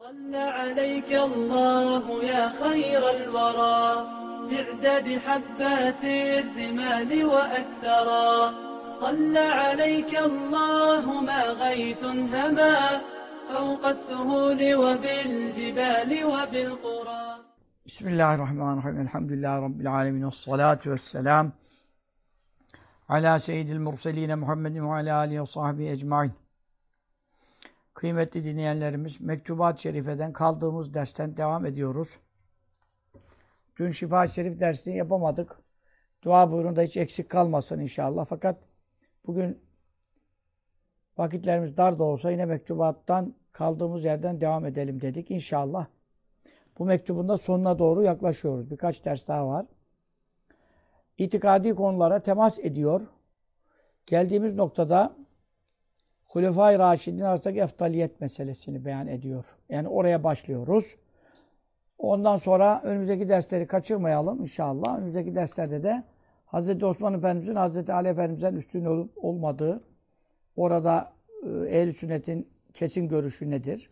صلى عليك الله يا خير الورى تعداد حبات الرمال وأكثرا صلى عليك الله ما غيث هما فوق السهول وبالجبال وبالقرى. بسم الله الرحمن الرحيم. Elhamdülillahi Rabbil alemin. Vessalatu vesselam ala seyyidil murseline Muhammedin ve ala alihi ve sahbihi ecmain. Kıymetli dinleyenlerimiz, Mektubat-ı Şerife'den kaldığımız dersten devam ediyoruz. Dün Şifa-i Şerif dersini yapamadık. Dua buyurun da hiç eksik kalmasın inşallah. Fakat bugün vakitlerimiz dar da olsa yine mektubattan kaldığımız yerden devam edelim dedik inşallah. Bu mektubun da sonuna doğru yaklaşıyoruz. Birkaç ders daha var. İtikadi konulara temas ediyor. Geldiğimiz noktada Hulefai Raşidin arasındaki eftaliyet meselesini beyan ediyor. Yani oraya başlıyoruz. Ondan sonra önümüzdeki dersleri kaçırmayalım inşallah. Önümüzdeki derslerde de Hz. Osman Efendimiz'in Hz. Ali Efendimiz'den üstün olup olmadığı, orada ehl-i sünnetin kesin görüşü nedir?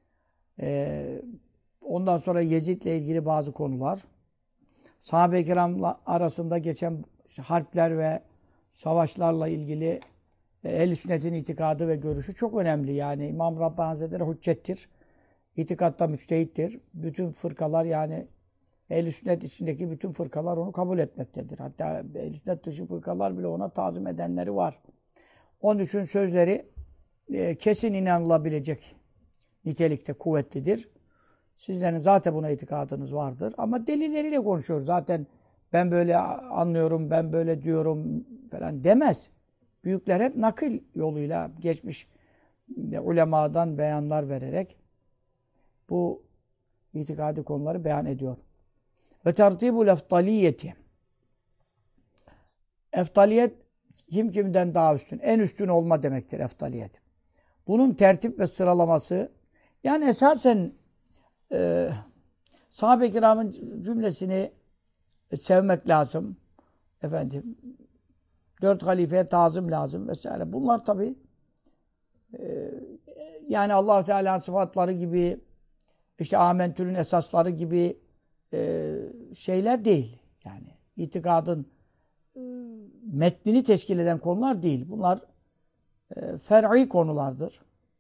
Ondan sonra Yezid'le ilgili bazı konular, sahabe-i kiram arasında geçen harpler ve savaşlarla ilgili ehl-i sünnetin itikadı ve görüşü çok önemli. Yani İmam Rabbani Hazretleri hüccettir. İtikatta müçtehittir. Bütün fırkalar yani ehl-i sünnet içindeki bütün fırkalar onu kabul etmektedir. Hatta ehl-i sünnet dışı fırkalar bile ona tazim edenleri var. Onun için sözleri kesin inanılabilecek nitelikte kuvvetlidir. Sizlerin zaten buna itikadınız vardır. Ama delilleriyle konuşuyoruz. Zaten ben böyle anlıyorum, ben böyle diyorum falan demez. Büyükler hep nakil yoluyla geçmiş ulemadan beyanlar vererek bu itikadi konuları beyan ediyor. Ve tertibul eftaliyeti. Eftaliyet kim kimden daha üstün? En üstün olma demektir eftaliyet. Bunun tertip ve sıralaması yani esasen sahabe-i kiramın cümlesini sevmek lazım. Efendim, 4 halifeye tazım lazım vesaire. Bunlar tabii yani Allah-u Teala'nın sıfatları gibi, işte Amentür'ün esasları gibi şeyler değil. Yani itikadın metnini teşkil eden konular değil. Bunlar fer'i konulardır.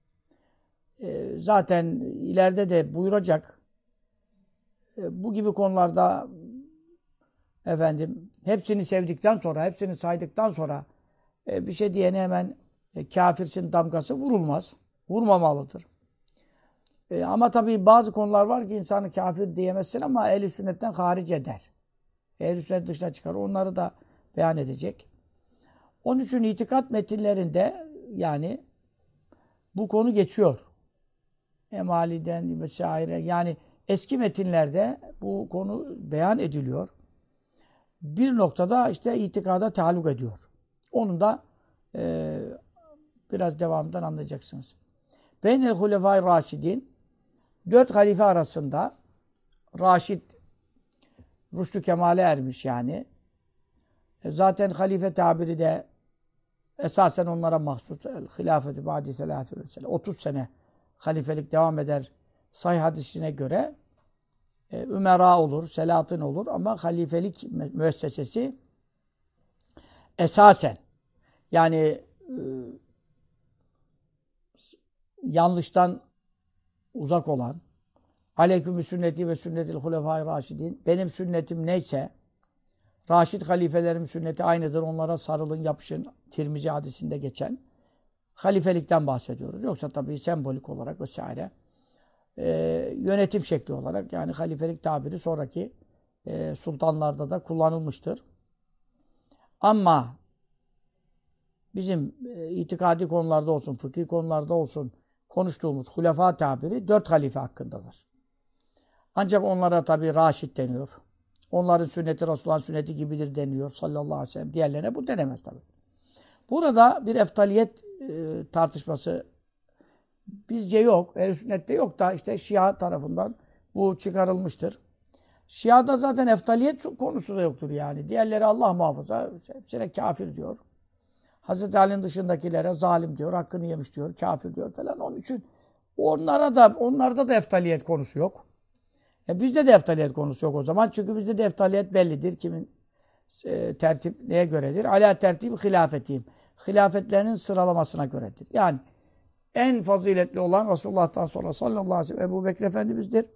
Zaten ileride de buyuracak. Bu gibi konularda efendim hepsini sevdikten sonra, hepsini saydıktan sonra bir şey diyene hemen kafirsin damgası vurulmaz. Vurmamalıdır. Ama tabii bazı konular var ki insanı kafir diyemezsin ama ehl-i sünnetten haric eder. Ehl-i sünnet dışına çıkar. Onları da beyan edecek. Onun için itikat metinlerinde yani bu konu geçiyor. Emali'den vesaire yani eski metinlerde bu konu beyan ediliyor. Bir noktada işte itikada taalluk ediyor. Onun da biraz devamından anlayacaksınız. Beynel Hulefai Raşidin 4 halife arasında Raşid rüştü kemale ermiş yani. Zaten halife tabiri de esasen onlara mahsus. Hilafeti ba'di 30 sene halifelik devam eder. Sahih hadisine göre ümera olur, selatın olur ama halifelik müessesesi esasen yani yanlıştan uzak olan aleyküm sünneti ve sünnetil hulefai raşidin benim sünnetim neyse Raşid halifelerim sünneti aynıdır. Onlara sarılın, yapışın. Tirmizi hadisinde geçen halifelikten bahsediyoruz. Yoksa tabii sembolik olarak vesaire yönetim şekli olarak yani halifelik tabiri sonraki sultanlarda da kullanılmıştır. Ama bizim itikadi konularda olsun, fıkhi konularda olsun konuştuğumuz hulefa tabiri 4 halife hakkındadır. Ancak onlara tabii Raşid deniyor. Onların sünneti Resulullah'ın sünneti gibidir deniyor sallallahu aleyhi ve sellem. Diğerlerine bu denemez tabii. Burada bir eftaliyet tartışması bizce yok. Ehl-i sünnette yok da işte Şia tarafından bu çıkarılmıştır. Şia'da zaten eftaliyet konusu da yoktur yani. Diğerleri Allah muhafaza hepsine kafir diyor. Hazreti Ali'nin dışındakilere zalim diyor, hakkını yemiş diyor, kafir diyor falan. Onun için Onlarda da eftaliyet konusu yok. Bizde de eftaliyet konusu yok o zaman. Çünkü bizde de eftaliyet bellidir. Kimin tertip neye göredir? Ala tertib hilafetiyim. Hilafetlerinin sıralamasına göredir. Yani en faziletli olan Resulullah'tan sonra sallallahu aleyhi ve sellem Ebu Bekir Efendimiz'dir.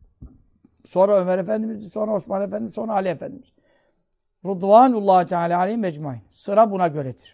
Sonra Ömer Efendimiz'dir. Sonra Osman Efendimiz. Sonra Ali Efendimiz. Rıdvanullahi Teala aleyhim ecmaîn. Sıra buna göredir.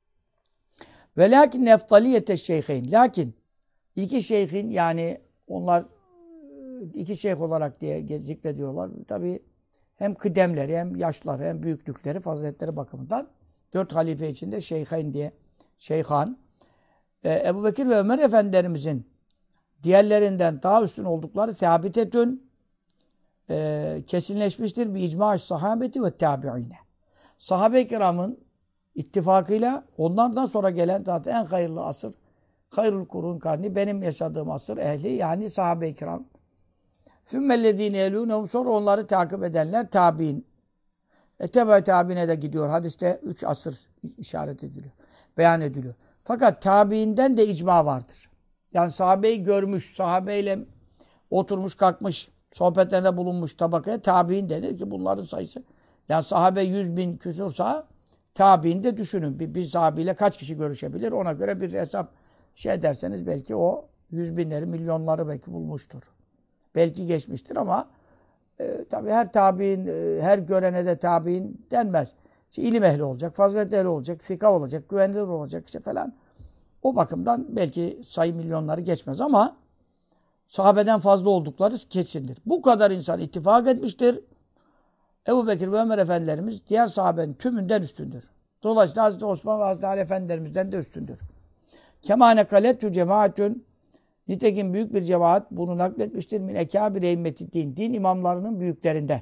Ve lakin eftaliyete şeyheyn. Lakin iki şeyhin yani onlar iki şeyh olarak diye zikrediyorlar. Tabii hem kıdemleri hem yaşları hem büyüklükleri faziletleri bakımından 4 halife içinde şeyheyn diye şeyhan. Ebu Bekir ve Ömer Efendilerimizin diğerlerinden daha üstün oldukları sabitetün kesinleşmiştir bir icma-ı sahabeti ve tabi'ine. Sahabe-i kiramın ittifakıyla onlardan sonra gelen zaten en hayırlı asır, hayrul kurun karni, benim yaşadığım asır ehli yani sahabe-i kiram. Sümmellezîne yelûnehum sonra onları takip edenler tabi'in. Tebe tabi'ine de gidiyor. Hadiste 3 asır işaret ediliyor. Beyan ediliyor. Fakat tabi'inden de icma vardır. Yani sahabeyi görmüş, sahabeyle oturmuş, kalkmış, sohbetlerinde bulunmuş tabakaya tabi'in denir ki bunların sayısı. Yani sahabe 100.000 küsursa tabi'in de düşünün. Bir sahabeyle kaç kişi görüşebilir? Ona göre bir hesap derseniz belki o 100.000'leri, milyonları belki bulmuştur. Belki geçmiştir ama tabii her tabi'in, her görene de tabi'in denmez. İşte ilim ehli olacak, fazilet ehli olacak, fika olacak, güvenilir olacak falan. O bakımdan belki sayı milyonları geçmez ama sahabeden fazla oldukları kesindir. Bu kadar insan ittifak etmiştir. Ebu Bekir ve Ömer Efendilerimiz diğer sahabenin tümünden üstündür. Dolayısıyla Hazreti Osman ve Hazreti Ali Efendilerimizden de üstündür. Kemâne kalettü cemaatün nitekim büyük bir cemaat bunu nakletmiştir. Min ekâbir eymeti din. Din imamlarının büyüklerinden.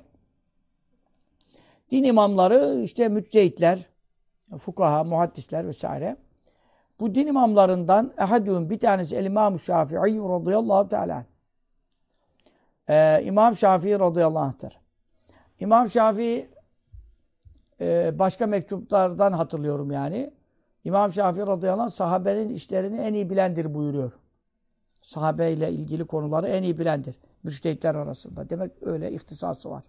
Din imamları işte müçtehitler, fukaha, muhaddisler vesaire. Bu din imamlarından ehadûn bir tanesi el-İmam-ı Şafii radıyallahu teâlâ. İmam Şafii radıyallahu anh'tır. İmam Şafii başka mektuplardan hatırlıyorum yani. İmam Şafii radıyallahu anh sahabenin işlerini en iyi bilendir buyuruyor. Sahabeyle ilgili konuları en iyi bilendir. Müçtehitler arasında. Demek öyle ihtisası var.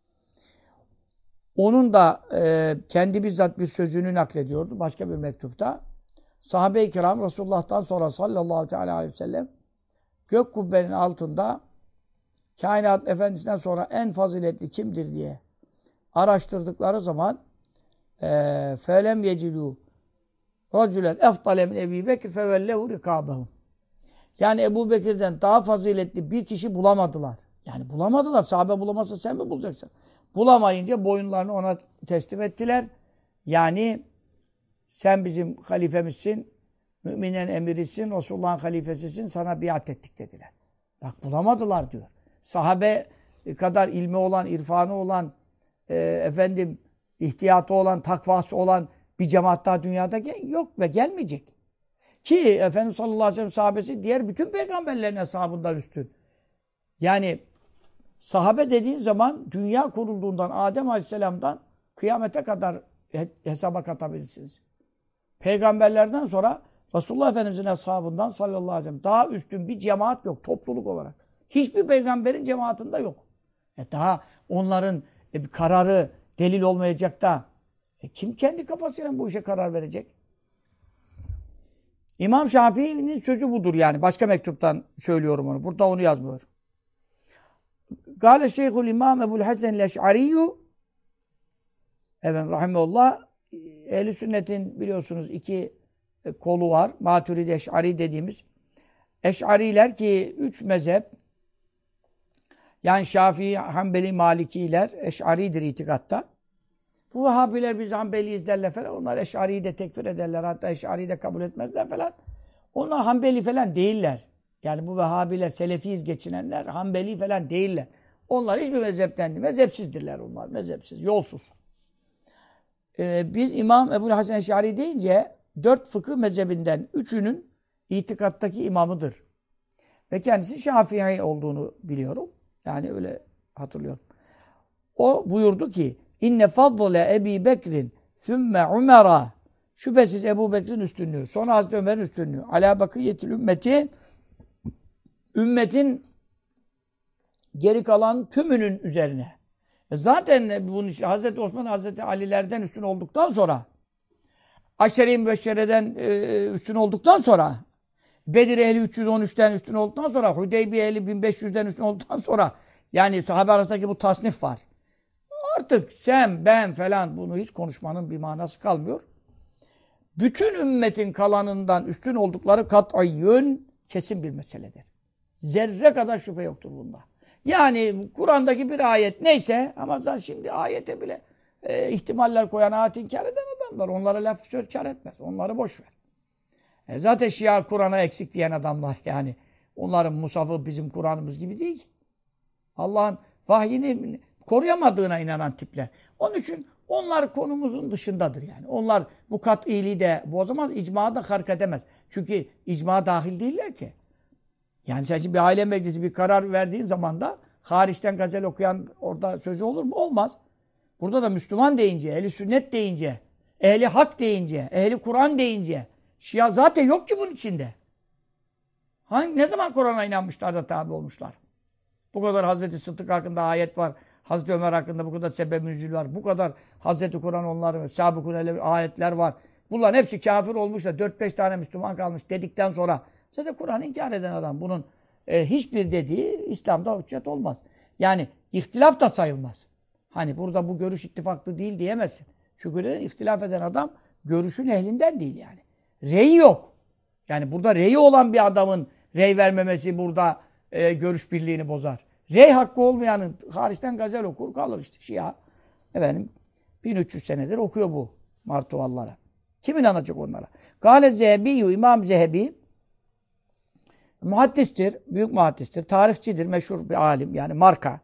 Onun da kendi bizzat bir sözünü naklediyordu başka bir mektupta. Sahabe-i kiram Resulullah'tan sonra sallallahu aleyhi ve sellem gök kubbenin altında kainat efendisinden sonra en faziletli kimdir diye araştırdıkları zaman felem yecidû racülen eftale min Ebi Bekir fevellehu rikâbehum. Yani Ebu Bekir'den daha faziletli bir kişi bulamadılar. Yani bulamadılar. Sahabe bulamazsa sen mi bulacaksın? Bulamayınca boyunlarını ona teslim ettiler. Yani sen bizim halifemizsin, müminin emirisin, Resulullah'ın halifesisin, sana biat ettik dediler. Bak bulamadılar diyor. Sahabe kadar ilmi olan, irfanı olan, ihtiyatı olan, takvası olan bir cemaat daha dünyada yok ve gelmeyecek. Ki Efendimiz sallallahu aleyhi ve sellem sahabesi diğer bütün peygamberlerin hesabından üstün. Yani sahabe dediğin zaman dünya kurulduğundan Adem aleyhisselamdan kıyamete kadar hesaba katabilirsiniz. Peygamberlerden sonra Resulullah Efendimiz'in hesabından sallallahu aleyhi ve sellem daha üstün bir cemaat yok topluluk olarak. Hiçbir peygamberin cemaatinde yok. Daha onların bir kararı delil olmayacak da kim kendi kafasıyla bu işe karar verecek? İmam Şafii'nin sözü budur yani. Başka mektuptan söylüyorum onu. Burada onu yazmıyor. Gâle Şeyhul İmam Ebu'l Hasan el-Eş'ariyyu rahimehullah Ehl-i Sünnet'in biliyorsunuz iki kolu var. Maturidi Eş'ari dediğimiz. Eş'ariler ki 3 mezhep yani Şafii, Hanbeli, Malikiler Eş'aridir itikatta. Bu Vehhabiler biz Hanbeliyiz derler falan. Onlar Eş'ari'yi de tekfir ederler. Hatta Eş'ari'yi de kabul etmezler falan. Onlar Hanbeli falan değiller. Yani bu Vehhabiler, Selefiyiz geçinenler Hanbeli falan değiller. Onlar hiçbir mezhepten değil. Mezhepsizdirler onlar. Mezhepsiz, yolsuz. Biz İmam Ebu'l Hasan Eş'ari deyince 4 fıkıh mezhebinden 3'ünün itikattaki imamıdır. Ve kendisi Şafii olduğunu biliyorum. Yani öyle hatırlıyorum. O buyurdu ki İnne fadle Ebi Bekrin sümme Umer'a şüphesiz Ebu Bekir'in üstünlüğü, sonra Hazreti Ömer'in üstünlüğü. Alâ bakıyetil ümmeti ümmetin geri kalan tümünün üzerine. Zaten bunu Hazreti Osman, Hazreti Ali'lerden üstün olduktan sonra, Aşere-i Mübeşşere'den üstün olduktan sonra, Bedir ehli 313'ten üstün olduktan sonra, Hudeybiye ehli 1500'den üstün olduktan sonra, yani sahabe arasındaki bu tasnif var. Artık sen, ben falan bunu hiç konuşmanın bir manası kalmıyor. Bütün ümmetin kalanından üstün oldukları kat'iyyün kesin bir meseledir. Zerre kadar şüphe yoktur bunda. Yani Kur'an'daki bir ayet neyse ama zaten şimdi ayete bile ihtimaller koyan, ayet inkar eden adamlar. Onlara laf söz kar etmez. Onları boş ver. Zaten Şia Kur'an'a eksik diyen adamlar yani. Onların musafı bizim Kur'an'ımız gibi değil. Allah'ın vahyini koruyamadığına inanan tipler. Onun için onlar konumuzun dışındadır yani. Onlar bu kat'iliği de bozamaz, icmayı da hark edemez. Çünkü icma dahil değiller ki. Yani sen şimdi bir aile meclisi bir karar verdiğin zaman da hariçten gazel okuyan orada sözü olur mu? Olmaz. Burada da Müslüman deyince, ehli sünnet deyince, ehli hak deyince, ehli Kur'an deyince, Şia zaten yok ki bunun içinde. Ne zaman Kur'an'a inanmışlar da tabi olmuşlar? Bu kadar Hazreti Sıddık hakkında ayet var. Hazreti Ömer hakkında bu kadar sebeb-i nüzul var. Bu kadar Hazreti Kur'an onların sabıkun ayetler var. Bunların hepsi kafir olmuş da 4-5 tane Müslüman kalmış dedikten sonra zaten Kur'an'ı inkar eden adam bunun hiçbir dediği İslam'da hüccet olmaz. Yani ihtilaf da sayılmaz. Hani burada bu görüş ittifaklı değil diyemezsin. Çünkü ihtilaf eden adam görüşün ehlinden değil yani. Rey yok. Yani burada reyi olan bir adamın rey vermemesi burada görüş birliğini bozar. Rey hakkı olmayanın hariçten gazel okur kalır işte Şia. Efendim 1300 senedir okuyor bu martuvallara. Kim inanacak onlara? Gâle Zehebiyyü, İmam Zehebi muhaddistir, büyük muhaddistir, tarihçidir, meşhur bir alim yani marka.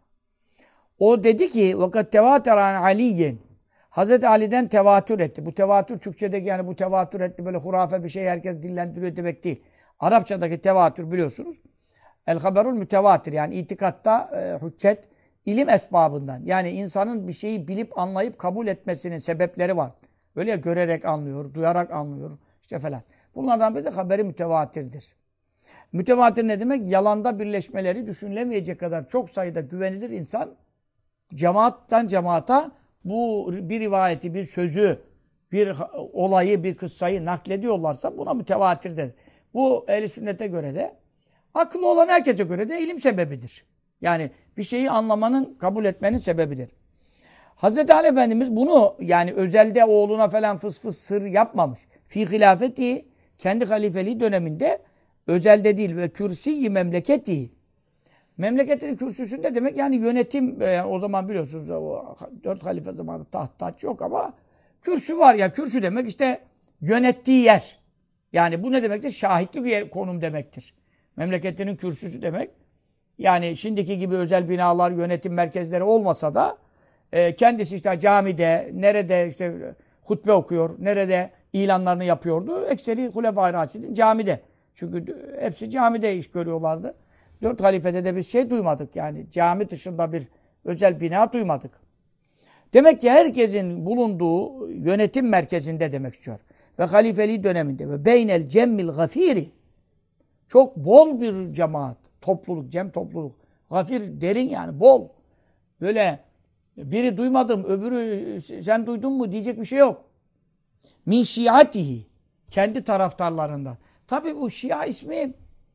O dedi ki vakat tevateran Aliyin. Hazreti Ali'den tevatür etti. Bu tevatür Türkçedeki yani bu tevatür etti böyle hurafe bir şey herkes dillendiriyor demek değil. Arapçadaki tevatür biliyorsunuz. El haberul mütevatir yani itikatta hüccet ilim esbabından. Yani insanın bir şeyi bilip anlayıp kabul etmesinin sebepleri var. Öyle ya görerek anlıyor, duyarak anlıyor işte falan. Bunlardan biri de haberi mütevatirdir. Mütevatir ne demek? Yalanda birleşmeleri düşünülemeyecek kadar çok sayıda güvenilir insan cemaattan cemaata bu bir rivayeti, bir sözü, bir olayı, bir kıssayı naklediyorlarsa buna mütevatir denir. Bu ehl-i sünnete göre de akıllı olan herkese göre de ilim sebebidir. Yani bir şeyi anlamanın, kabul etmenin sebebidir. Hazreti Ali Efendimiz bunu yani özelde oğluna falan fıs fıs sır yapmamış. Fi hilafeti kendi halifeliği döneminde özelde değil ve kürsi memleketi. Memleketinin kürsüsünde demek yani yönetim o zaman biliyorsunuz o 4 halife zamanında taht yok ama kürsü var ya kürsü demek işte yönettiği yer. Yani bu ne demektir? Şahitlik yer, konum demektir. Memleketinin kürsüsü demek. Yani şimdiki gibi özel binalar, yönetim merkezleri olmasa da kendisi işte camide, nerede işte hutbe okuyor, nerede ilanlarını yapıyordu. Ekseri Hulefâ-i Râşidîn camide. Çünkü hepsi camide iş görüyorlardı. 4 halifede de biz şey duymadık yani cami dışında bir özel bina duymadık. Demek ki herkesin bulunduğu yönetim merkezinde demek istiyor. Ve halifeliği döneminde ve beynel cemmil gafiri çok bol bir cemaat, topluluk, cem topluluk. Gafir derin yani bol. Böyle biri duymadım, öbürü sen duydun mu diyecek bir şey yok. Min şiatihi kendi taraftarlarından. Tabii bu Şia ismi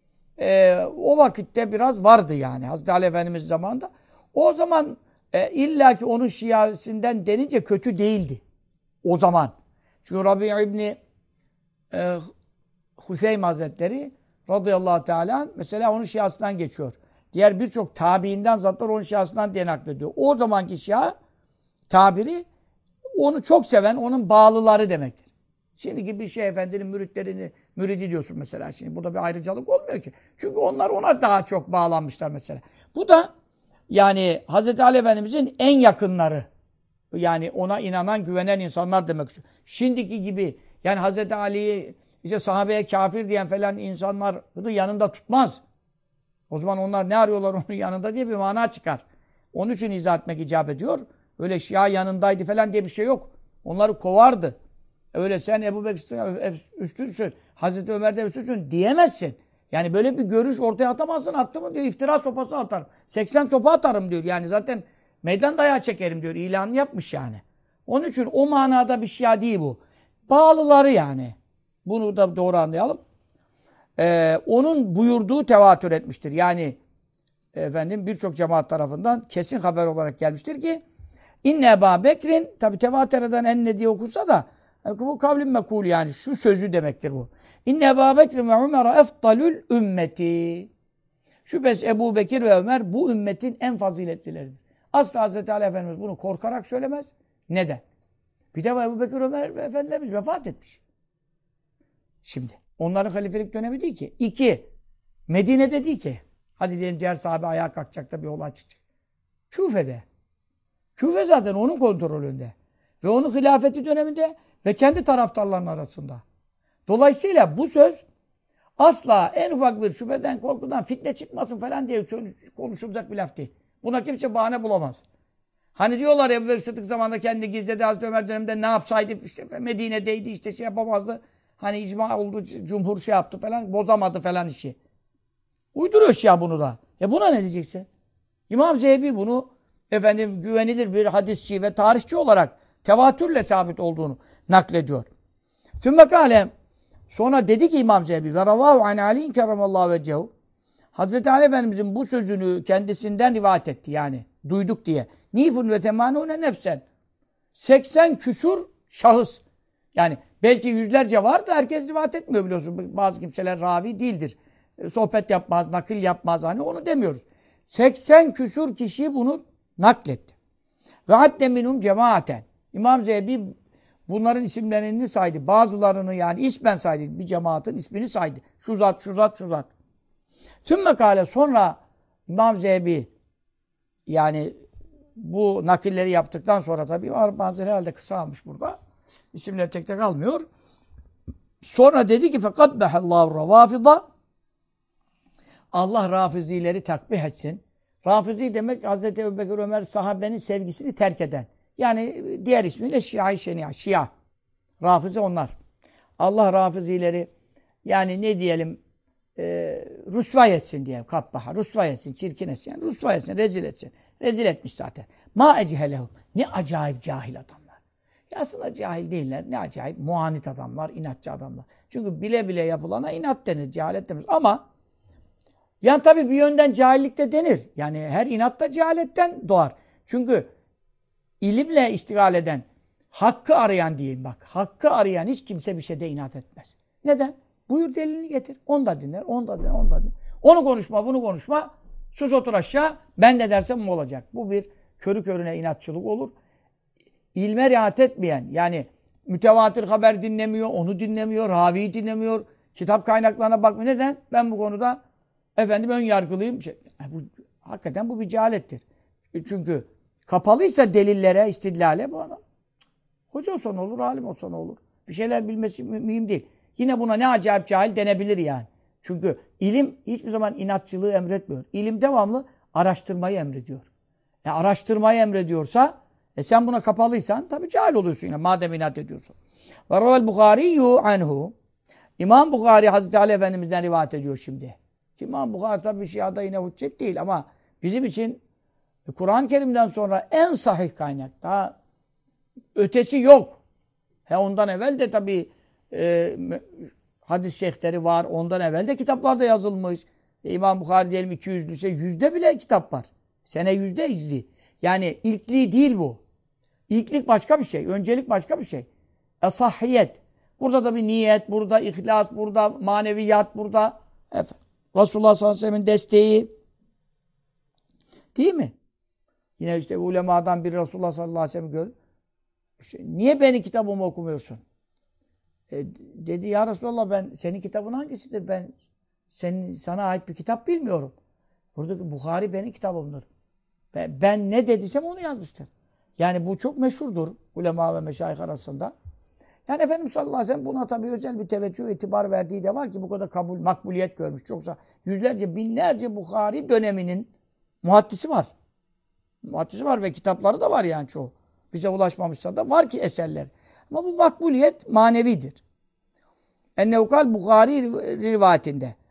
o vakitte biraz vardı yani Hazreti Ali Efendimiz zamanında. O zaman illaki onun Şiasinden denince kötü değildi. O zaman. Çünkü Rabi İbni Hüseyin Hazretleri radıyallahu teala mesela onun Şiasından geçiyor. Diğer birçok tabiinden zatlar onun Şiasından diye naklediyor. O zamanki Şia tabiri onu çok seven, onun bağlıları demektir. Şimdiki bir şey efendinin müritlerini müridi diyorsun mesela. Şimdi burada bir ayrıcalık olmuyor ki. Çünkü onlar ona daha çok bağlanmışlar mesela. Bu da yani Hz. Ali Efendimizin en yakınları. Yani ona inanan, güvenen insanlar demek istiyor. Şimdiki gibi yani Hz. Ali'yi işte sahabeye kafir diyen falan insanları yanında tutmaz. O zaman onlar ne arıyorlar onun yanında diye bir mana çıkar. Onun için izah etmek icap ediyor. Öyle Şia yanındaydı falan diye bir şey yok. Onları kovardı. Öyle sen Ebu Bekir'den üstünsün, Hazreti Ömer'den üstünsün diyemezsin. Yani böyle bir görüş ortaya atamazsın, attı mı diyor, iftira sopası atarım. 80 sopa atarım diyor. Yani zaten meydan dayağı çekerim diyor. İlanını yapmış yani. Onun için o manada bir Şia değil bu. Bağlıları yani. Bunu da doğru anlayalım. Onun buyurduğu tevatür etmiştir. Yani efendim birçok cemaat tarafından kesin haber olarak gelmiştir ki İnne Ebu Bekir'in, tabi tevatür eden enne diye okursa da bu kavlim mekul, yani şu sözü demektir bu. İnne Ebu Bekir ve Ömer efdalül ümmeti. Şüphesiz Ebu Bekir ve Ömer bu ümmetin en faziletlileridir. Asla Hazreti Ali Efendimiz bunu korkarak söylemez. Neden? Bir de Ebu Bekir Ömer Efendilerimiz vefat etmiş. Şimdi onların halifelik dönemi değil ki. İki, Medine'de değil ki. Hadi diyelim diğer sahabe ayağa kalkacak da bir olay çıkacak. Küfe'de. Küfe zaten onun kontrolünde. Ve onun hilafeti döneminde ve kendi taraftarlarının arasında. Dolayısıyla bu söz asla en ufak bir şüpheden, korkudan, fitne çıkmasın falan diye konuşulacak bir laf değil. Buna kimse bahane bulamaz. Hani diyorlar ya, Ebu Bekir Sıddık zamanında kendini gizledi, Hazreti Ömer döneminde ne yapsaydı, işte Medine'deydi, işte şey yapamazdı. Hani icma oldu, cumhur şey yaptı falan, bozamadı falan işi. Uyduruyor Şia bunu da. Buna ne diyeceksin? İmam Zehebi bunu efendim güvenilir bir hadisçi ve tarihçi olarak tevatürle sabit olduğunu naklediyor. Sümmekale, sonra dedi ki İmam Zehebi ve ravahu an ali'in kerramallahu vecehu, Hazreti Ali Efendimizin bu sözünü kendisinden rivayet etti yani. Duyduk diye. Nifun ve temanune nefsen. 80 küsur şahıs. Yani belki yüzlerce var da herkes rivayet etmiyor, biliyorsun. Bazı kimseler ravi değildir. Sohbet yapmaz, nakil yapmaz. Hani onu demiyoruz. 80 küsur kişi bunu nakletti. Ve hadde minhum cemaaten. İmam Zehebi bunların isimlerini saydı. Bazılarını yani ismen saydı. Bir cemaatin ismini saydı. Şu zat, şu zat, şu zat. Sümmekale, sonra İmam Zehebi yani bu nakilleri yaptıktan sonra tabii bazıları herhalde kısa almış burada. İsimleri tek tek almıyor. Sonra dedi ki fekabbehallahu ravafida, Allah rafizileri takbih etsin. Rafizi demek Hazreti Ebubekir Ömer sahabenin sevgisini terk eden. Yani diğer ismiyle Şia-i Şenia, Şia. Rafizi onlar. Allah rafizileri yani ne diyelim rüsvay etsin diyelim. Kabbaha, rüsvay etsin, çirkin etsin. Yani rüsvay etsin, rezil etsin. Rezil etmiş zaten. Ma echelehum. Ne acayip cahil adamlar. Ya aslında cahil değiller. Ne acayip muanit adamlar, inatçı adamlar. Çünkü bile bile yapılana inat denir, cehalet denir. Ama yani tabii bir yönden cahillik de denir. Yani her inat da cehaletten doğar. Çünkü ilimle iştigal eden, hakkı arayan diyeyim bak. Hakkı arayan hiç kimse bir şeyde inat etmez. Neden? Buyur delilini getir. Onu da dinler, onu da dinler, onu da dinler. Onu konuşma, bunu konuşma. Sus otur aşağı. Ben de dersem bu olacak. Bu bir körü körüne inatçılık olur. İlme riayet etmeyen, yani mütevatir haber dinlemiyor, onu dinlemiyor, raviyi dinlemiyor, kitap kaynaklarına bakmıyor. Neden? Ben bu konuda efendim ön yargılıyım. Hakikaten bu bir cehalettir. Çünkü kapalıysa delillere, istidlale bu adam. Hoca olsa ne olur, alim olsa ne olur? Bir şeyler bilmesi mühim değil. Yine buna ne acayip cahil denebilir yani. Çünkü ilim hiçbir zaman inatçılığı emretmiyor. İlim devamlı araştırmayı emrediyor. Araştırmayı emrediyorsa sen buna kapalıysan tabii cahil oluyorsun yine madem inat ediyorsun. Ve ravel Buhari'yu anhu. İmam Buhari Hazreti Ali Efendimiz'den rivayet ediyor şimdi. İmam Buhari tabii Şia'da yine hüccet değil ama bizim için Kur'an-ı Kerim'den sonra en sahih kaynak. Daha ötesi yok. Ondan evvel de tabii hadis şeyhleri var. Ondan evvel de kitaplarda yazılmış. İmam Buhari diyelim 200'lüse 100'de bile kitap var. Sene 100'de izli. Yani ilkliği değil bu. İlklik başka bir şey. Öncelik başka bir şey. Sahiyet. Burada da bir niyet, burada ihlas, burada maneviyat, burada Resulullah sallallahu aleyhi ve sellem'in desteği. Değil mi? Yine işte ulemadan bir Resulullah sallallahu aleyhi ve sellem gör. Niye benim kitabımı okumuyorsun? Dedi ya Resulallah, ben senin kitabın hangisidir? Ben sana ait bir kitap bilmiyorum. Buradaki Buhari benim kitabımdır. Ben ne dediysem onu yazmıştır. Yani bu çok meşhurdur ulema ve meşayih arasında. Yani Efendimiz sallallahu aleyhi ve sellem buna tabii özel bir teveccüh, itibar verdiği de var ki bu kadar kabul, makbuliyet görmüş. Çoksa yüzlerce, binlerce Buhari döneminin muhaddisi var. Muhaddisi var ve kitapları da var yani çoğu. Bize ulaşmamışsa da var ki eserler. Ama bu makbuliyet manevidir. Ennevkal Buhari rivayetinde.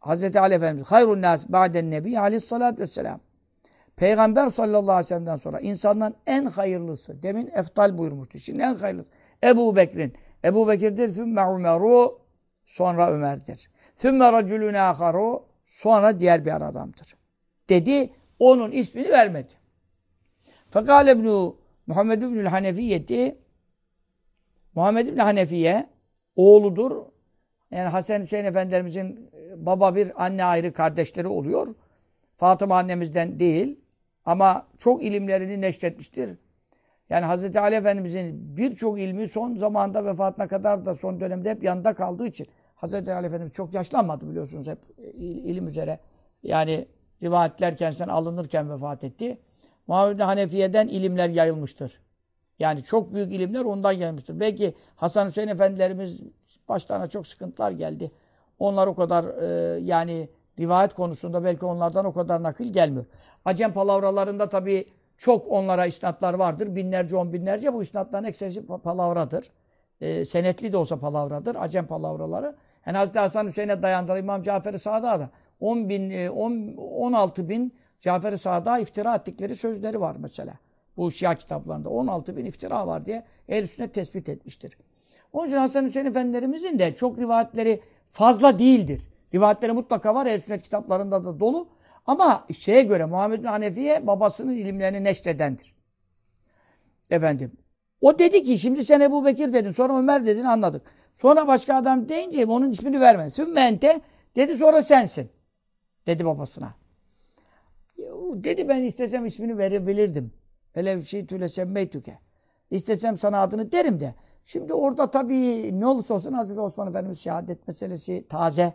Hazreti Ali Efendimiz hayrun nas ba'den nebi aleyhissalatü vesselam. Peygamber sallallahu aleyhi ve sellem'den sonra insanların en hayırlısı. Demin eftal buyurmuştu. Şimdi en hayırlısı. Ebu Bekir'in. Ebu Bekir'dir. Sümme Ömer'u. Sonra Ömer'dir. Sümme racülün âharu. Sonra diğer bir adamdır. Dedi. Onun ismini vermedi. Fekâle ibn-i Muhammed ibn-i Hanefiyeti. Muhammed ibn Hanefiye oğludur. Yani Hasan Hüseyin Efendilerimizin baba bir, anne ayrı kardeşleri oluyor. Fatıma annemizden değil. Ama çok ilimlerini neşretmiştir. Yani Hazreti Ali Efendimizin birçok ilmi son zamanda vefatına kadar da son dönemde hep yanında kaldığı için Hazreti Ali Efendimiz çok yaşlanmadı biliyorsunuz hep ilim üzere. Yani rivayetler kendisinden alınırken vefat etti. Muhammed Hanefiye'den ilimler yayılmıştır. Yani çok büyük ilimler ondan yayılmıştır. Belki Hasan Hüseyin Efendilerimiz başlarına çok sıkıntılar geldi. Onlar o kadar yani rivayet konusunda belki onlardan o kadar nakil gelmiyor. Acem palavralarında tabii çok onlara isnatlar vardır. Binlerce, on binlerce bu isnatların ekserisi palavradır. Senetli de olsa palavradır. Acem palavraları. Yani Hazreti Hasan Hüseyin'e dayandıran İmam Cafer-i Sadık'a 16 bin Cafer-i Sadık'a iftira ettikleri sözleri var mesela. Bu Şia kitaplarında 16 bin iftira var diye Ehl-i Sünnet tespit etmiştir. Onun için Hasan Hüseyin Efendilerimizin de çok rivayetleri fazla değildir. Rivayetleri mutlaka var. Ehl-i Sünnet kitaplarında da dolu. Ama şeye göre Muhammed bin Hanefiye babasının ilimlerini neşredendir. Efendim. O dedi ki şimdi sen Ebu Bekir dedin. Sonra Ömer dedin anladık. Sonra başka adam deyince onun ismini vermedi. Sümmente dedi sonra sensin. Dedi babasına. Dedi ben istesem ismini verebilirdim. Öyle bir şey tüle semmeytüke. İstesem sana adını derim de. Şimdi orada tabii ne olursa olsun Hazreti Osman Efendimiz şehadet meselesi taze.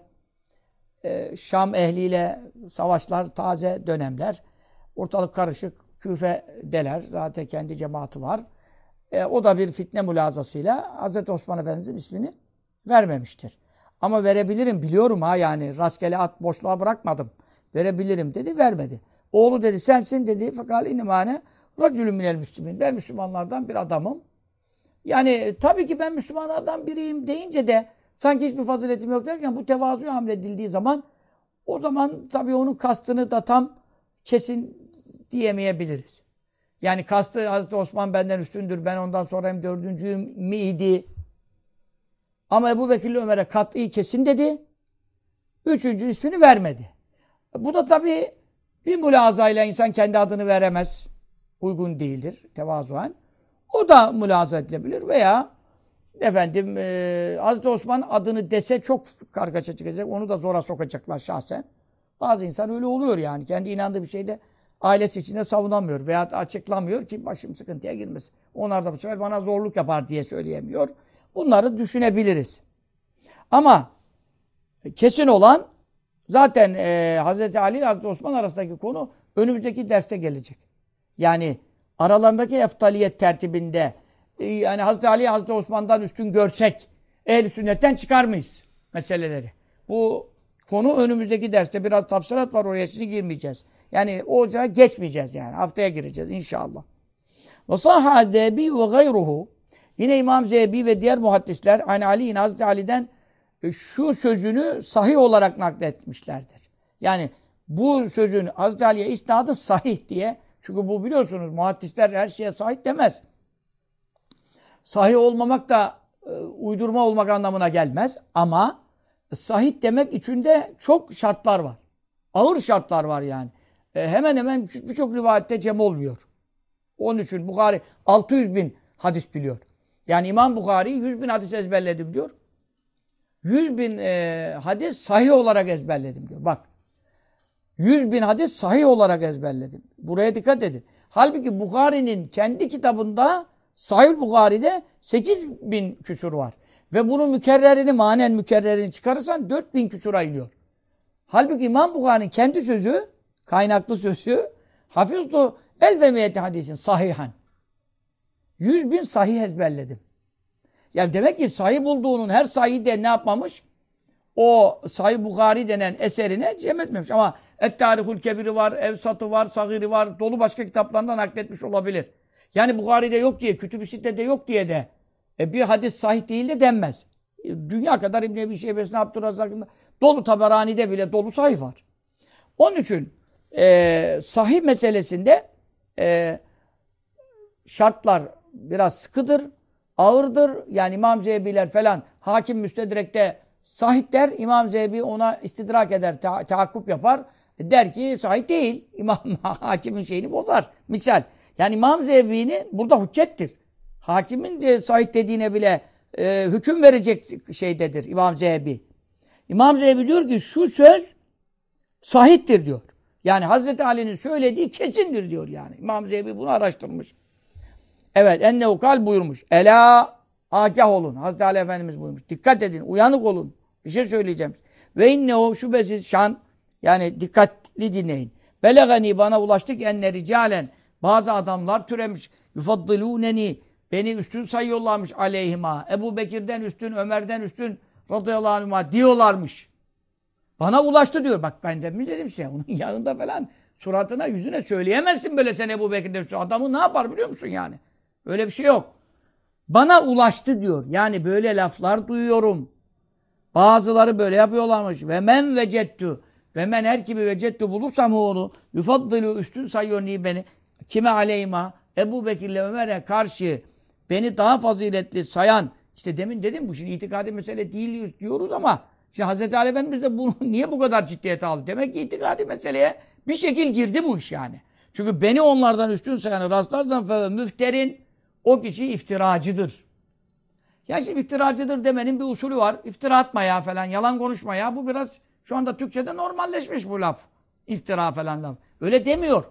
Şam ehliyle savaşlar taze dönemler. Ortalık karışık. Küfe'deler. Zaten kendi cemaati var. O da bir fitne mülazasıyla Hazreti Osman Efendimiz'in ismini vermemiştir. Ama verebilirim biliyorum ha yani rastgele at boşluğa bırakmadım. Verebilirim dedi vermedi. Oğlu dedi sensin dedi. Fakat inimane racülün minel müslümin. Ben Müslümanlardan bir adamım. Yani tabii ki ben Müslümanlardan biriyim deyince de sanki hiçbir faziletim yok derken bu tevazuya hamledildiği zaman o zaman tabii onun kastını da tam kesin diyemeyebiliriz. Yani kastı Hazreti Osman benden üstündür, ben ondan sonra hem dördüncüyüm miydi? Ama Ebu Bekir'le Ömer'e kat'i kesin dedi. Üçüncü ismini vermedi. Bu da tabii bir mülazayla insan kendi adını veremez. Uygun değildir tevazuen. O da mülaza edilebilir veya efendim Hazreti Osman adını dese çok kargaşa çıkacak. Onu da zora sokacaklar şahsen. Bazı insan öyle oluyor yani. Kendi inandığı bir şeyde ailesi içinde savunamıyor veya açıklamıyor ki başım sıkıntıya girmesin. Onlar da bu sefer bana zorluk yapar diye söyleyemiyor. Bunları düşünebiliriz. Ama kesin olan zaten Hazreti Ali ile Hazreti Osman arasındaki konu önümüzdeki derste gelecek. Yani aralarındaki eftaliyet tertibinde yani Hazreti Ali Hazreti Osman'dan üstün görsek ehl-i sünnetten çıkar mıyız meseleleri? Bu konu önümüzdeki derste biraz tafsirat var oraya şimdi girmeyeceğiz. Yani o ocağa geçmeyeceğiz yani. Haftaya gireceğiz inşallah. Ve sahha Zebi ve gayruhu. Yine İmam Zebi ve diğer muhaddisler hani Ali'nin Hazreti Ali'den şu sözünü sahih olarak nakletmişlerdir. Yani bu sözün Hazreti Ali'ye isnadı sahih diye. Çünkü bu biliyorsunuz muhaddisler her şeye sahih demez. Sahih olmamak da uydurma olmak anlamına gelmez. Ama sahih demek içinde çok şartlar var. Ağır şartlar var yani. Hemen hemen birçok rivayette cem olmuyor. Onun için Bukhari 600 bin hadis biliyor. Yani İmam Bukhari 100 bin hadis ezberledim diyor. 100 bin hadis sahih olarak ezberledim diyor. Bak. 100 bin hadis sahih olarak ezberledim. Buraya dikkat edin. Halbuki Bukhari'nin kendi kitabında Sahih Bukhari'de 8 bin küsur var. Ve bunun mükerrerini, manen mükerrerini çıkarırsan 4 bin küsura iniyor. Halbuki İmam Bukhari'nin kendi sözü, kaynaklı sözü, hafiztu elfemiyeti hadisin sahihan. 100 bin sahih ezberledim. Yani demek ki sahih bulduğunun her sahih de ne yapmamış? O Sahih Bukhari denen eserine cem etmemiş. Ama Et-Tarihul Kebiri var, Evsat'ı var, Sagiri var, dolu başka kitaplarından nakletmiş olabilir. Yani Bukhari'de yok diye, Kütüb-i Sitte'de yok diye de bir hadis sahih değil de denmez. Dünya kadar İbn-i Ebi Şeybesi'nde, Abdurrazzak'ın dolu, Taberani'de bile dolu sahih var. Onun için sahih meselesinde şartlar biraz sıkıdır, ağırdır. Yani İmam Zehebiler falan Hakim Müstedrek'te sahih der. İmam Zehebi ona istidrak eder, teakkup yapar. Der ki sahih değil. İmam Hakim'in şeyini bozar. Misal. Yani İmam Zehebi'nin burada hüccettir. Hakimin de sahih dediğine bile hüküm verecek şeydedir İmam Zehebi. İmam Zehebi diyor ki şu söz sahihtir diyor. Yani Hazreti Ali'nin söylediği kesindir diyor yani. İmam Zehebi bunu araştırmış. Evet, ennehu kal buyurmuş. Ela agah olun. Hazreti Ali Efendimiz buyurmuş. Dikkat edin, uyanık olun. Bir şey söyleyeceğim. Ve innehu şüphesiz şan, yani dikkatli dinleyin. Belegani bana ulaştık enne ricalen. Bazı adamlar türemiş. Yufaddilûneni. Beni üstün sayıyorlarmış aleyhima. Ebu Bekir'den üstün, Ömer'den üstün radıyallahu anhuma diyorlarmış. Bana ulaştı diyor. Bak ben de mi dedim size. Onun yanında falan suratına, yüzüne söyleyemezsin böyle sen Ebu Bekir'den üstün. Adamı ne yapar biliyor musun yani? Öyle bir şey yok. Bana ulaştı diyor. Yani böyle laflar duyuyorum. Bazıları böyle yapıyorlarmış. Ve men vecettu. Ve men her kimi vecettu bulursam onu yufaddilu üstün sayıyor ni beni. Kime aleyhima? Ebu Bekir'le Ömer'e karşı beni daha faziletli sayan. İşte demin dedim bu şimdi itikadi mesele değil diyoruz ama şimdi Hazreti Ali Efendimiz de bunu niye bu kadar ciddiyete aldı? Demek ki itikadi meseleye bir şekil girdi bu iş yani. Çünkü beni onlardan üstün sayanı rastlarsan fe müfterin, o kişi iftiracıdır. Ya şimdi iftiracıdır demenin bir usulü var. İftira atma ya falan, yalan konuşma ya. Bu biraz şu anda Türkçe'de normalleşmiş bu laf. İftira falan laf. Öyle demiyor.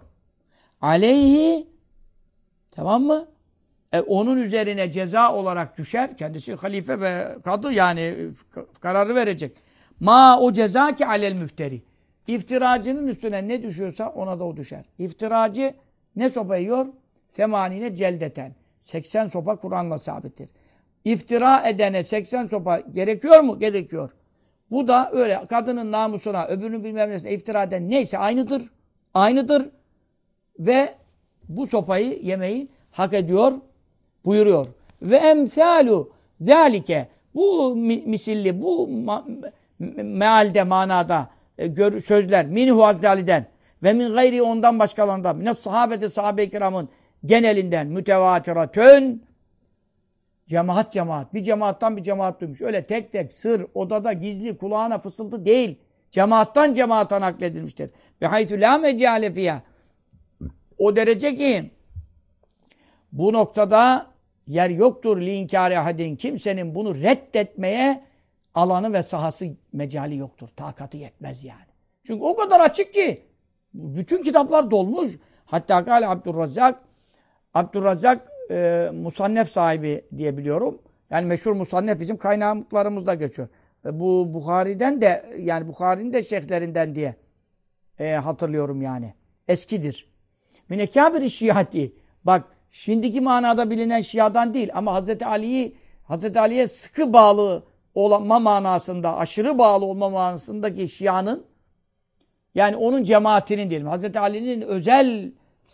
Aleyhi, tamam mı? Onun üzerine ceza olarak düşer. Kendisi halife ve kadı yani kararı verecek. Ma o ceza ki alel müfteri. İftiracının üstüne ne düşüyorsa ona da o düşer. İftiracı ne sopa yiyor? Semanine celdeten. 80 sopa Kur'an'la sabittir. İftira edene 80 sopa gerekiyor mu? Gerekiyor. Bu da öyle kadının namusuna, öbürünün bilmem nesine iftira eden neyse aynıdır. Aynıdır. Ve bu sopayı yemeyi hak ediyor buyuruyor. Ve emsalu zalike, bu misilli, bu mealde, manada sözler minhu Hazreti Ali'den ve min gayri ondan başkalarından mine sahabede, sahabe-i kiramın genelinden mütevatiratön, cemaat cemaat, bir cemaattan bir cemaat duymuş. Öyle tek tek sır, odada gizli, kulağına fısıltı değil. Cemaattan cemaata nakledilmiştir. Ve haytü la mecale fiyâ, o derece ki bu noktada yer yoktur li inkâri ahadin, kimsenin bunu reddetmeye alanı ve sahası, mecali yoktur. Takatı yetmez yani. Çünkü o kadar açık ki bütün kitaplar dolmuş. Hatta kâle Abdurrazzak musannef sahibi diye biliyorum. Yani meşhur musannef bizim kaynaklarımızda geçiyor. Bu Bukhari'den de, yani Bukhari'nin de şeyhlerinden diye hatırlıyorum yani. Eskidir. Minekâbir-i şiati. Bak şimdiki manada bilinen Şia'dan değil ama Hazreti Ali'ye sıkı bağlı olma manasında, aşırı bağlı olma manasındaki Şia'nın, yani onun cemaatinin diyelim, Hazreti Ali'nin özel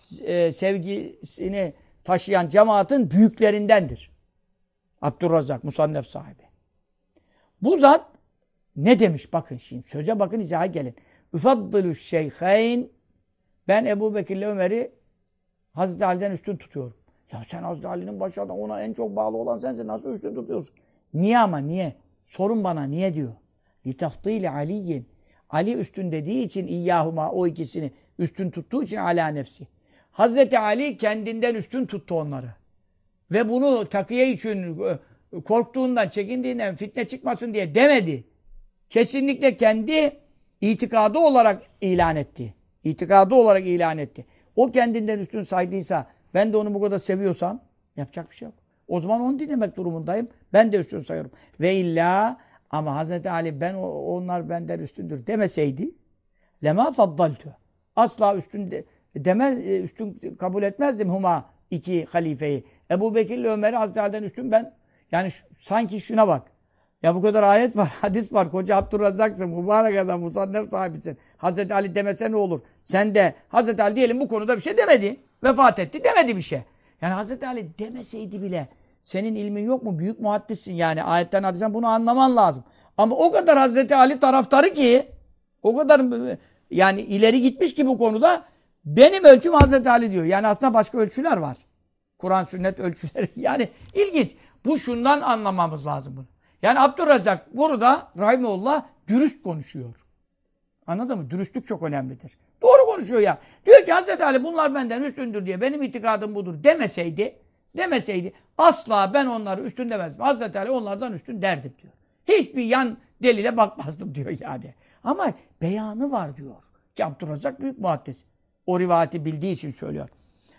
sevgisini taşıyan cemaatin büyüklerindendir. Abdurrazzak, musannef sahibi. Bu zat ne demiş? Bakın şimdi söze bakın, izaha gelin. Üfaddılü şeyheyn, ben Ebu Bekir'le Ömer'i Hazreti Ali'den üstün tutuyorum. Ya sen Hazreti Ali'nin başında ona en çok bağlı olan sensin. Nasıl üstün tutuyorsun? Niye ama niye? Sorun bana niye diyor. Litaftîli Aliyin. Ali üstün dediği için İyyâhuma, o ikisini üstün tuttuğu için alâ nefsi. Hazreti Ali kendinden üstün tuttu onları. Ve bunu takiye için korktuğundan, çekindiğinden fitne çıkmasın diye demedi. Kesinlikle kendi itikadı olarak ilan etti. İtikadı olarak ilan etti. O kendinden üstün saydıysa, ben de onu bu kadar seviyorsam yapacak bir şey yok. O zaman onu dinlemek durumundayım. Ben de üstün sayıyorum. Ve illa ama Hazreti Ali onlar benden üstündür demeseydi lema faddaltu. Asla üstün üstün kabul etmezdim huma, iki halifeyi. Ebu Bekir ile Ömer'i Hazreti Ali'den üstün ben. Yani sanki şuna bak. Ya bu kadar ayet var, hadis var. Koca Abdurrazzak'sın, mübarek adam, musannef sahibisin. Hazreti Ali demese ne olur? Sen de Hazreti Ali diyelim bu konuda bir şey demedi. Vefat etti, demedi bir şey. Yani Hazreti Ali demeseydi bile Senin ilmin yok mu? Büyük muhaddissin yani. Ayetten hadisten bunu anlaman lazım. Ama o kadar Hazreti Ali taraftarı ki o kadar yani ileri gitmiş ki bu konuda benim ölçüm Hazreti Ali diyor. Yani aslında başka ölçüler var. Kur'an sünnet ölçüleri. Yani ilginç. Bu şundan anlamamız lazım bunu. Yani Abdurrezzak burada rahimehullah dürüst konuşuyor. Anladın mı? Dürüstlük çok önemlidir. Doğru konuşuyor ya. Diyor ki Hazreti Ali bunlar benden üstündür diye benim itikadım budur demeseydi asla ben onları üstün demezdim. Hazreti Ali onlardan üstün derdim diyor. Hiçbir yan delile bakmazdım diyor yani. Ama beyanı var diyor. Ki Abdurrezzak büyük muhaddis. O rivayeti bildiği için söylüyor.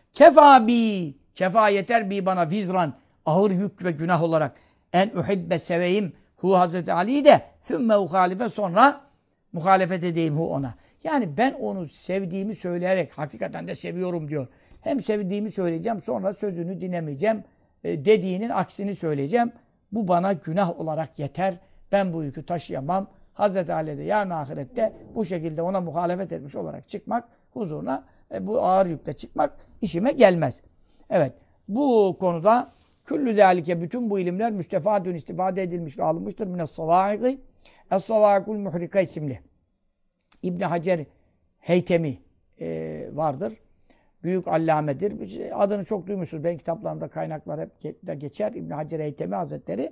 Kefa yeter bi bana vizran. Ağır yük ve günah olarak. En uhibbe seveyim hu Hazreti Ali'yi de sümme uhalife sonra muhalefet edeyim hu ona. Yani ben onu sevdiğimi söyleyerek hakikaten de seviyorum diyor. Hem sevdiğimi söyleyeceğim sonra sözünü dinlemeyeceğim. Dediğinin aksini söyleyeceğim. Bu bana günah olarak yeter. Ben bu yükü taşıyamam. Hazreti Ali'de yarın ahirette bu şekilde ona muhalefet etmiş olarak çıkmak huzuruna bu ağır yükle çıkmak işime gelmez. Evet. Bu konuda küllü zâlike bütün bu ilimler müstefadün istifade edilmiş ve alınmıştır. Mine's-savâiki Es-savâikul muhrika isimli. İbn Hacer Heytemi vardır. Büyük allamedir. Adını çok duymuşsunuz. Benim kitaplarımda kaynaklar hep de geçer. İbn Hacer Heytemi Hazretleri.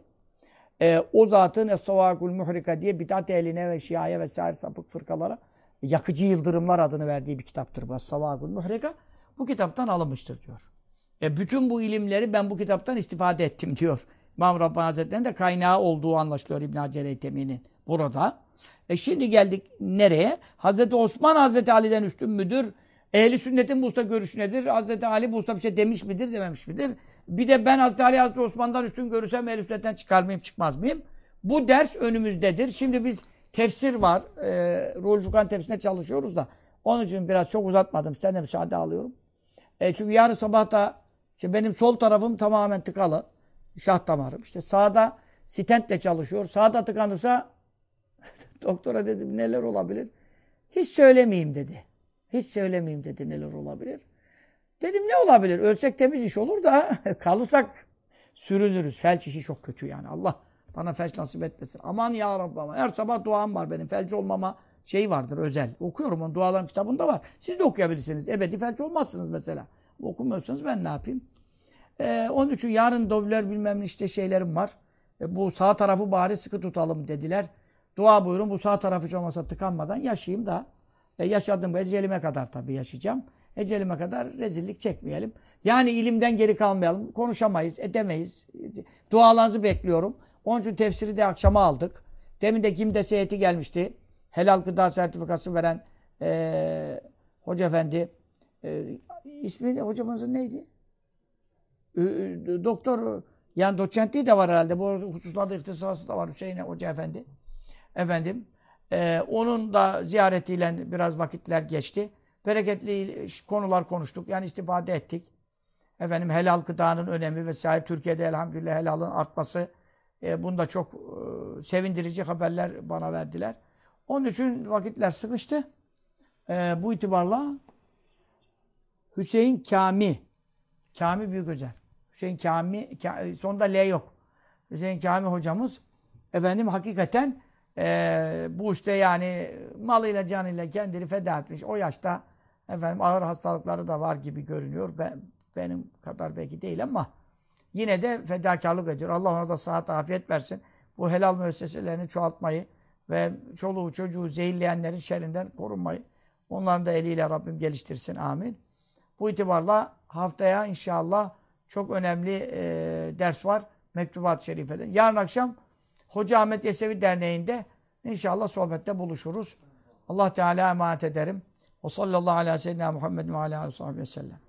O zatın Es-savâikul muhrika diye bid'at ehline ve şiaya vesaire sapık fırkalara yakıcı yıldırımlar adını verdiği bir kitaptır. Es-savâikul muhrika. Bu kitaptan alınmıştır diyor. Bütün bu ilimleri ben bu kitaptan istifade ettim diyor. İmam Rabbani Hazretleri'nin de kaynağı olduğu anlaşılıyor İbn Hacer Heytemi'nin burada. Şimdi geldik nereye? Hazreti Osman Hazreti Ali'den üstün müdür? Ehli sünnetin bu usta görüşü nedir? Hazreti Ali bu usta bir şey demiş midir, dememiş midir? Bir de ben Hazreti Ali Hazreti Osman'dan üstün görürsem ehli sünnetten çıkar mıyım, çıkmaz mıyım? Bu ders önümüzdedir. Şimdi biz tefsir var. Ruhul Furkan tefsirine çalışıyoruz da. Onun için biraz çok uzatmadım. Sizden de müsaade alıyorum. Çünkü yarın sabah da işte benim sol tarafım tamamen tıkalı. Şah damarım. İşte sağda stentle çalışıyor. Sağda tıkanırsa doktora dedim neler olabilir? Hiç söylemeyeyim dedi. Hiç söylemeyeyim dedi neler olabilir. Dedim ne olabilir? Ölsek temiz iş olur da kalırsak sürünürüz. Felç işi çok kötü yani. Allah bana felç nasip etmesin. Aman ya Rabbi aman. Her sabah duam var benim. Felç olmama şey vardır özel. Okuyorum onu dualarım kitabında var. Siz de okuyabilirsiniz. Ebedi felç olmazsınız mesela. Okumuyorsanız ben ne yapayım? Onun için yarın dobler bilmem işte şeylerim var. Bu sağ tarafı bari sıkı tutalım dediler. Dua buyurun bu sağ tarafı hiç olmasa tıkanmadan yaşayayım da yaşadığım ecelime kadar tabii yaşayacağım. Ecelime kadar rezillik çekmeyelim. Yani ilimden geri kalmayalım. Konuşamayız, edemeyiz. Dualarınızı bekliyorum. Onun için tefsiri de akşama aldık. Demin de Gimdes heyeti gelmişti. Helal gıda sertifikası veren hoca efendi. İsmi hocamızın neydi? Doktor, yani doçentliği de var herhalde. Bu hususlarda ihtisası da var Hüseyin Hoca Efendi. Efendim, onun da ziyaretiyle biraz vakitler geçti. Bereketli konular konuştuk. Yani istifade ettik. Efendim, helal gıdanın önemi vesaire. Türkiye'de elhamdülillah helalın artması. Bunda çok sevindirici haberler bana verdiler. Onun için vakitler sıkıştı. Bu itibarla Hüseyin Kami Büyüközer. Hüseyin Kami, sonunda L yok. Hüseyin Kami hocamız efendim hakikaten bu işte yani malıyla canıyla kendini feda etmiş. O yaşta efendim ağır hastalıkları da var gibi görünüyor. Benim kadar belki değil ama yine de fedakarlık ediyor. Allah ona da sıhhat afiyet versin. Bu helal müesseselerini çoğaltmayı ve çoluğu çocuğu zehirleyenlerin şerrinden korunmayı onların da eliyle Rabbim geliştirsin. Amin. Bu itibarla haftaya inşallah çok önemli ders var Mektubat-ı Şerife'den. Yarın akşam Hoca Ahmet Yesevi Derneği'nde inşallah sohbette buluşuruz. Allah Teala emanet ederim. Ve sallallahu aleyhi ve sellem Muhammed ve aleyhi ve sellem.